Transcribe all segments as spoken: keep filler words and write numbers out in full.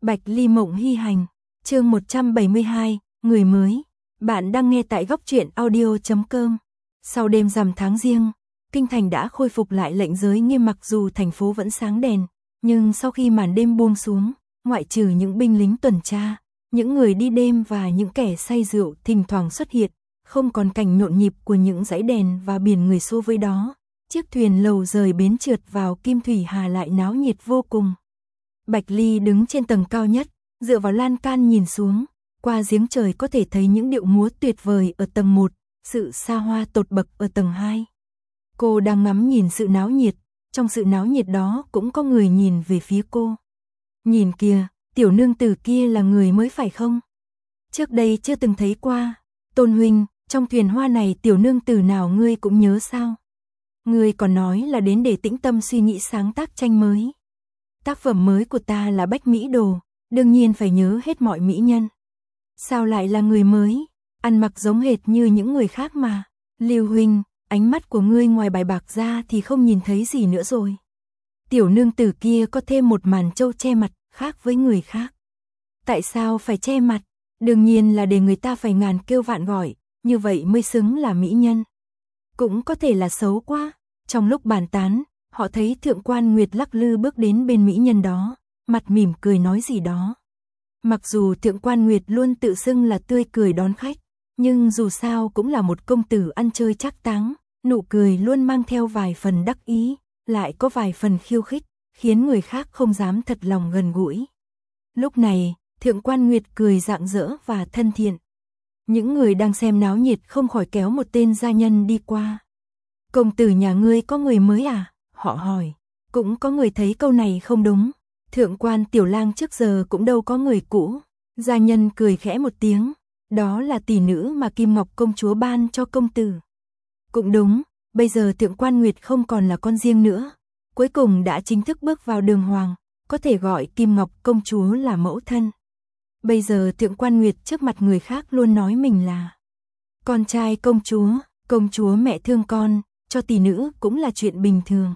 Bạch Ly Mộng Hy Hành, chương một trăm bảy mươi hai, người mới. Bạn đang nghe tại góc truyện audio chấm com. Sau đêm rằm tháng Giêng, kinh thành đã khôi phục lại lệnh giới nghiêm, mặc dù thành phố vẫn sáng đèn, nhưng sau khi màn đêm buông xuống, ngoại trừ những binh lính tuần tra, những người đi đêm và những kẻ say rượu thỉnh thoảng xuất hiện, không còn cảnh nhộn nhịp của những dãy đèn và biển người xô với đó. Chiếc thuyền lầu rời bến trượt vào Kim Thủy Hà lại náo nhiệt vô cùng. Bạch Ly đứng trên tầng cao nhất, dựa vào lan can nhìn xuống, qua giếng trời có thể thấy những điệu múa tuyệt vời ở tầng một, sự xa hoa tột bậc ở tầng hai. Cô đang ngắm nhìn sự náo nhiệt, trong sự náo nhiệt đó cũng có người nhìn về phía cô. Nhìn kìa, tiểu nương tử kia là người mới phải không? Trước đây chưa từng thấy qua. Tôn huynh, trong thuyền hoa này tiểu nương tử nào ngươi cũng nhớ sao? Ngươi còn nói là đến để tĩnh tâm suy nghĩ sáng tác tranh mới. Tác phẩm mới của ta là Bách Mỹ Đồ, đương nhiên phải nhớ hết mọi mỹ nhân. Sao lại là người mới? Ăn mặc giống hệt như những người khác mà. Lưu huynh, ánh mắt của ngươi ngoài bài bạc ra thì không nhìn thấy gì nữa rồi. Tiểu nương tử kia có thêm một màn trâu che mặt khác với người khác. Tại sao phải che mặt? Đương nhiên là để người ta phải ngàn kêu vạn gọi, như vậy mới xứng là mỹ nhân. Cũng có thể là xấu quá. Trong lúc bàn tán, họ thấy Thượng quan Nguyệt lắc lư bước đến bên mỹ nhân đó, mặt mỉm cười nói gì đó. Mặc dù Thượng quan Nguyệt luôn tự xưng là tươi cười đón khách, nhưng dù sao cũng là một công tử ăn chơi trác táng, nụ cười luôn mang theo vài phần đắc ý, lại có vài phần khiêu khích, khiến người khác không dám thật lòng gần gũi. Lúc này, Thượng quan Nguyệt cười rạng rỡ và thân thiện. Những người đang xem náo nhiệt không khỏi kéo một tên gia nhân đi qua. Công tử nhà ngươi có người mới à? Họ hỏi. Cũng có người thấy câu này không đúng. Thượng quan tiểu lang trước giờ cũng đâu có người cũ. Gia nhân cười khẽ một tiếng. Đó là tỷ nữ mà Kim Ngọc công chúa ban cho công tử. Cũng đúng, bây giờ Thượng quan Nguyệt không còn là con riêng nữa. Cuối cùng đã chính thức bước vào đường hoàng, có thể gọi Kim Ngọc công chúa là mẫu thân. Bây giờ Thượng quan Nguyệt trước mặt người khác luôn nói mình là con trai công chúa, công chúa mẹ thương con, cho tỷ nữ cũng là chuyện bình thường.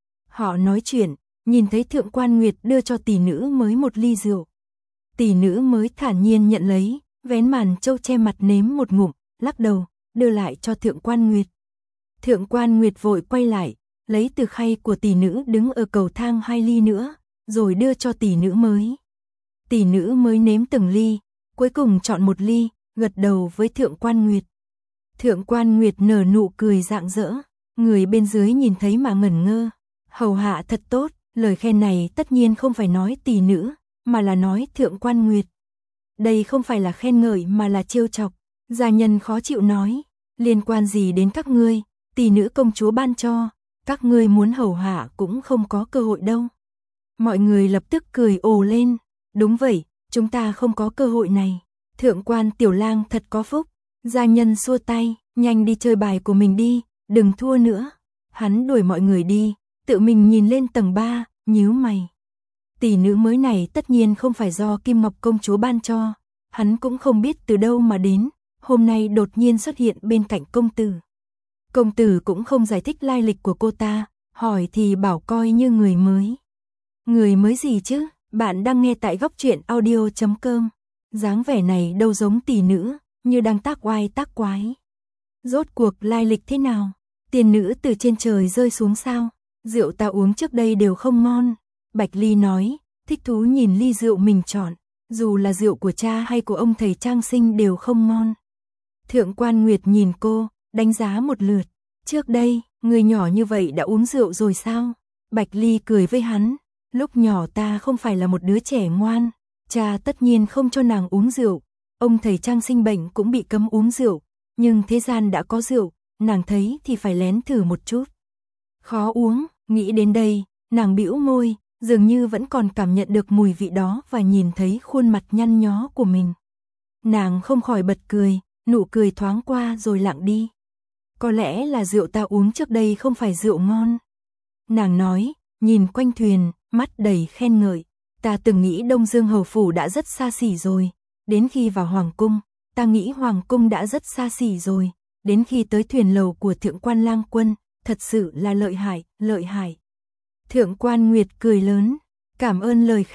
Họ nói chuyện, nhìn thấy Thượng quan Nguyệt đưa cho tỷ nữ mới một ly rượu. Tỷ nữ mới thản nhiên nhận lấy, vén màn trâu che mặt nếm một ngụm, lắc đầu, đưa lại cho Thượng quan Nguyệt. Thượng quan Nguyệt vội quay lại, lấy từ khay của tỷ nữ đứng ở cầu thang hai ly nữa, rồi đưa cho tỷ nữ mới. Tỷ nữ mới nếm từng ly, cuối cùng chọn một ly, gật đầu với Thượng quan Nguyệt. Thượng quan Nguyệt nở nụ cười rạng rỡ, người bên dưới nhìn thấy mà ngẩn ngơ. Hầu hạ thật tốt, lời khen này tất nhiên không phải nói tỷ nữ, mà là nói Thượng quan Nguyệt. Đây không phải là khen ngợi mà là trêu chọc. Gia nhân khó chịu nói, liên quan gì đến các ngươi, tỷ nữ công chúa ban cho, các ngươi muốn hầu hạ cũng không có cơ hội đâu. Mọi người lập tức cười ồ lên. Đúng vậy, chúng ta không có cơ hội này. Thượng quan tiểu lang thật có phúc. Gia nhân xua tay, nhanh đi chơi bài của mình đi, đừng thua nữa. Hắn đuổi mọi người đi, tự mình nhìn lên tầng ba, nhíu mày. Tỷ nữ mới này tất nhiên không phải do Kim Ngọc công chúa ban cho, hắn cũng không biết từ đâu mà đến, hôm nay đột nhiên xuất hiện bên cạnh công tử. Công tử cũng không giải thích lai lịch của cô ta, hỏi thì bảo coi như người mới. Người mới gì chứ? Bạn đang nghe tại góc truyện audio chấm com. Dáng vẻ này đâu giống tỷ nữ, như đang tác oai tác quái. Rốt cuộc lai lịch thế nào? Tiên nữ từ trên trời rơi xuống sao? Rượu ta uống trước đây đều không ngon. Bạch Ly nói, thích thú nhìn ly rượu mình chọn, dù là rượu của cha hay của ông thầy Trang Sinh đều không ngon. Thượng quan Nguyệt nhìn cô, đánh giá một lượt. Trước đây, người nhỏ như vậy đã uống rượu rồi sao? Bạch Ly cười với hắn. Lúc nhỏ ta không phải là một đứa trẻ ngoan, cha tất nhiên không cho nàng uống rượu, ông thầy Trang Sinh bệnh cũng bị cấm uống rượu, nhưng thế gian đã có rượu, nàng thấy thì phải lén thử một chút. Khó uống, nghĩ đến đây, nàng bĩu môi, dường như vẫn còn cảm nhận được mùi vị đó và nhìn thấy khuôn mặt nhăn nhó của mình. Nàng không khỏi bật cười, nụ cười thoáng qua rồi lặng đi. Có lẽ là rượu ta uống trước đây không phải rượu ngon. Nàng nói, nhìn quanh thuyền, mắt đầy khen ngợi. Ta từng nghĩ Đông Dương hầu phủ đã rất xa xỉ rồi, đến khi vào hoàng cung, ta nghĩ hoàng cung đã rất xa xỉ rồi, đến khi tới thuyền lầu của Thượng quan lang quân, thật sự là lợi hại, lợi hại. Thượng quan Nguyệt cười lớn, cảm ơn lời khen,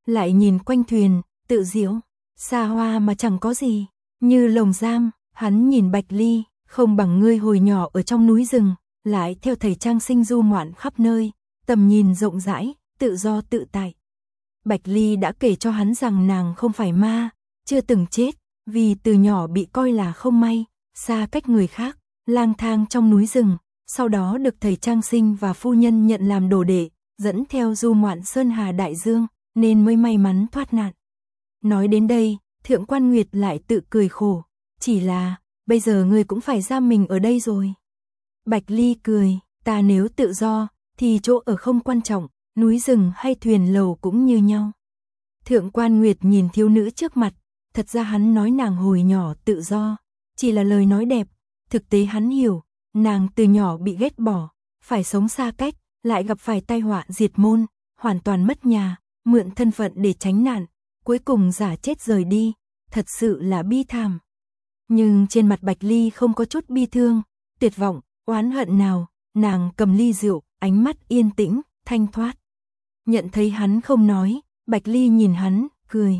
lại nhìn quanh thuyền, tự giễu, xa hoa mà chẳng có gì, như lồng giam. Hắn nhìn Bạch Ly, không bằng ngươi hồi nhỏ ở trong núi rừng, lại theo thầy Trang Sinh du ngoạn khắp nơi, tầm nhìn rộng rãi, tự do tự tại. Bạch Ly đã kể cho hắn rằng nàng không phải ma, chưa từng chết, vì từ nhỏ bị coi là không may, xa cách người khác, lang thang trong núi rừng, sau đó được thầy Trang Sinh và phu nhân nhận làm đồ đệ, dẫn theo du ngoạn Sơn Hà Đại Dương, nên mới may mắn thoát nạn. Nói đến đây, Thượng Quan Nguyệt lại tự cười khổ, chỉ là, bây giờ ngươi cũng phải giam mình ở đây rồi. Bạch Ly cười, ta nếu tự do, thì chỗ ở không quan trọng, núi rừng hay thuyền lầu cũng như nhau. Thượng Quan Nguyệt nhìn thiếu nữ trước mặt, thật ra hắn nói nàng hồi nhỏ tự do, chỉ là lời nói đẹp, thực tế hắn hiểu, nàng từ nhỏ bị ghét bỏ, phải sống xa cách, lại gặp phải tai họa diệt môn, hoàn toàn mất nhà, mượn thân phận để tránh nạn, cuối cùng giả chết rời đi, thật sự là bi thảm. Nhưng trên mặt Bạch Ly không có chút bi thương, tuyệt vọng, oán hận nào, nàng cầm ly rượu, ánh mắt yên tĩnh, thanh thoát. Nhận thấy hắn không nói, Bạch Ly nhìn hắn, cười.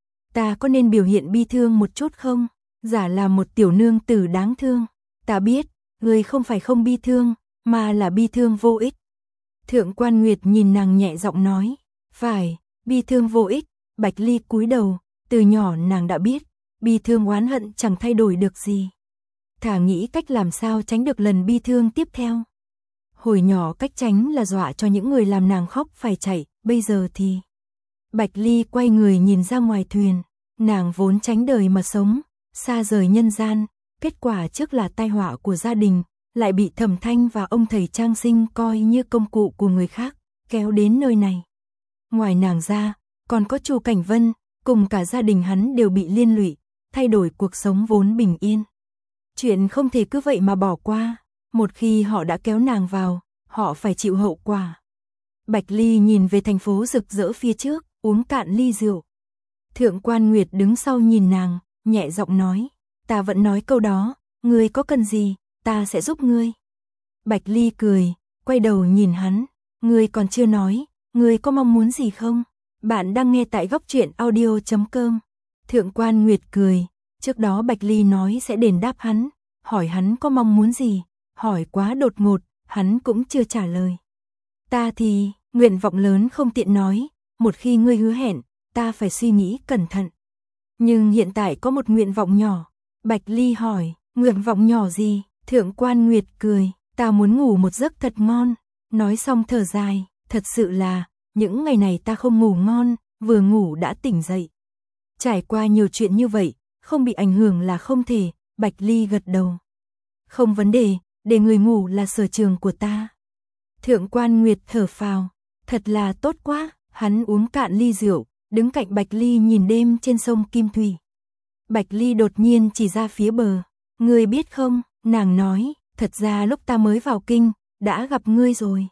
Ta có nên biểu hiện bi thương một chút không? Giả là một tiểu nương tử đáng thương. Ta biết, người không phải không bi thương, mà là bi thương vô ích. Thượng Quan Nguyệt nhìn nàng nhẹ giọng nói, phải, bi thương vô ích. Bạch Ly cúi đầu, từ nhỏ nàng đã biết, bi thương oán hận chẳng thay đổi được gì. Thả nghĩ cách làm sao tránh được lần bi thương tiếp theo. Hồi nhỏ cách tránh là dọa cho những người làm nàng khóc phải chạy, bây giờ thì... Bạch Ly quay người nhìn ra ngoài thuyền, nàng vốn tránh đời mà sống, xa rời nhân gian, kết quả trước là tai họa của gia đình, lại bị Thẩm Thanh và ông thầy Trang Sinh coi như công cụ của người khác, kéo đến nơi này. Ngoài nàng ra, còn có Chu Cảnh Vân, cùng cả gia đình hắn đều bị liên lụy, thay đổi cuộc sống vốn bình yên. Chuyện không thể cứ vậy mà bỏ qua, một khi họ đã kéo nàng vào, họ phải chịu hậu quả. Bạch Ly nhìn về thành phố rực rỡ phía trước, uống cạn ly rượu. Thượng Quan Nguyệt đứng sau nhìn nàng, nhẹ giọng nói, ta vẫn nói câu đó, ngươi có cần gì, ta sẽ giúp ngươi. Bạch Ly cười, quay đầu nhìn hắn, ngươi còn chưa nói, ngươi có mong muốn gì không? Bạn đang nghe tại góc truyện audio chấm com. Thượng Quan Nguyệt cười, trước đó Bạch Ly nói sẽ đền đáp hắn, hỏi hắn có mong muốn gì, hỏi quá đột ngột, hắn cũng chưa trả lời. Ta thì, nguyện vọng lớn không tiện nói, một khi ngươi hứa hẹn, ta phải suy nghĩ cẩn thận. Nhưng hiện tại có một nguyện vọng nhỏ. Bạch Ly hỏi, nguyện vọng nhỏ gì? Thượng Quan Nguyệt cười, ta muốn ngủ một giấc thật ngon. Nói xong thở dài, thật sự là, những ngày này ta không ngủ ngon, vừa ngủ đã tỉnh dậy. Trải qua nhiều chuyện như vậy, không bị ảnh hưởng là không thể, Bạch Ly gật đầu. Không vấn đề, để người ngủ là sở trường của ta. Thượng Quan Nguyệt thở phào, thật là tốt quá, hắn uống cạn ly rượu, đứng cạnh Bạch Ly nhìn đêm trên sông Kim Thủy. Bạch Ly đột nhiên chỉ ra phía bờ, ngươi biết không, nàng nói, thật ra lúc ta mới vào kinh, đã gặp ngươi rồi.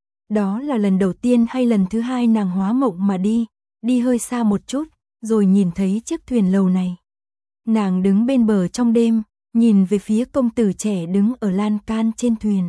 Đó là lần đầu tiên hay lần thứ hai nàng hóa mộng mà đi, đi hơi xa một chút, rồi nhìn thấy chiếc thuyền lầu này. Nàng đứng bên bờ trong đêm, nhìn về phía công tử trẻ đứng ở lan can trên thuyền.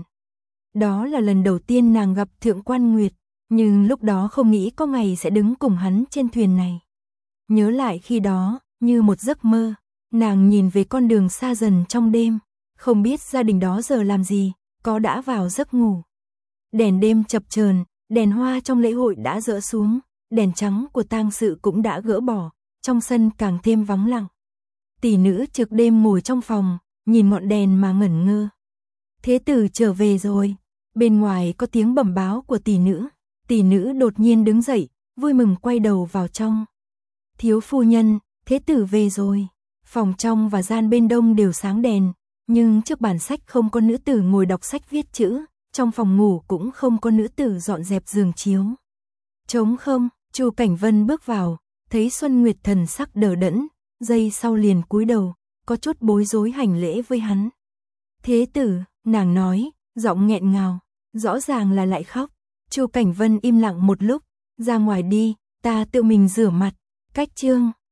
Đó là lần đầu tiên nàng gặp Thượng Quan Nguyệt, nhưng lúc đó không nghĩ có ngày sẽ đứng cùng hắn trên thuyền này. Nhớ lại khi đó, như một giấc mơ, nàng nhìn về con đường xa dần trong đêm, không biết gia đình đó giờ làm gì, có đã vào giấc ngủ. Đèn đêm chập chờn, đèn hoa trong lễ hội đã dỡ xuống, đèn trắng của tang sự cũng đã gỡ bỏ, trong sân càng thêm vắng lặng. Tỷ nữ trực đêm ngồi trong phòng, nhìn ngọn đèn mà ngẩn ngơ. Thế tử trở về rồi, bên ngoài có tiếng bẩm báo của tỷ nữ. Tỷ nữ đột nhiên đứng dậy, vui mừng quay đầu vào trong. Thiếu phu nhân, thế tử về rồi. Phòng trong và gian bên đông đều sáng đèn, nhưng trước bàn sách không có nữ tử ngồi đọc sách viết chữ, trong phòng ngủ cũng không có nữ tử dọn dẹp giường chiếu. Trống không, Chu Cảnh Vân bước vào, thấy Xuân Nguyệt thần sắc đờ đẫn, giây sau liền cúi đầu, có chút bối rối hành lễ với hắn. Thế tử, nàng nói, giọng nghẹn ngào, rõ ràng là lại khóc. Chu Cảnh Vân im lặng một lúc, ra ngoài đi, ta tự mình rửa mặt, cách chương.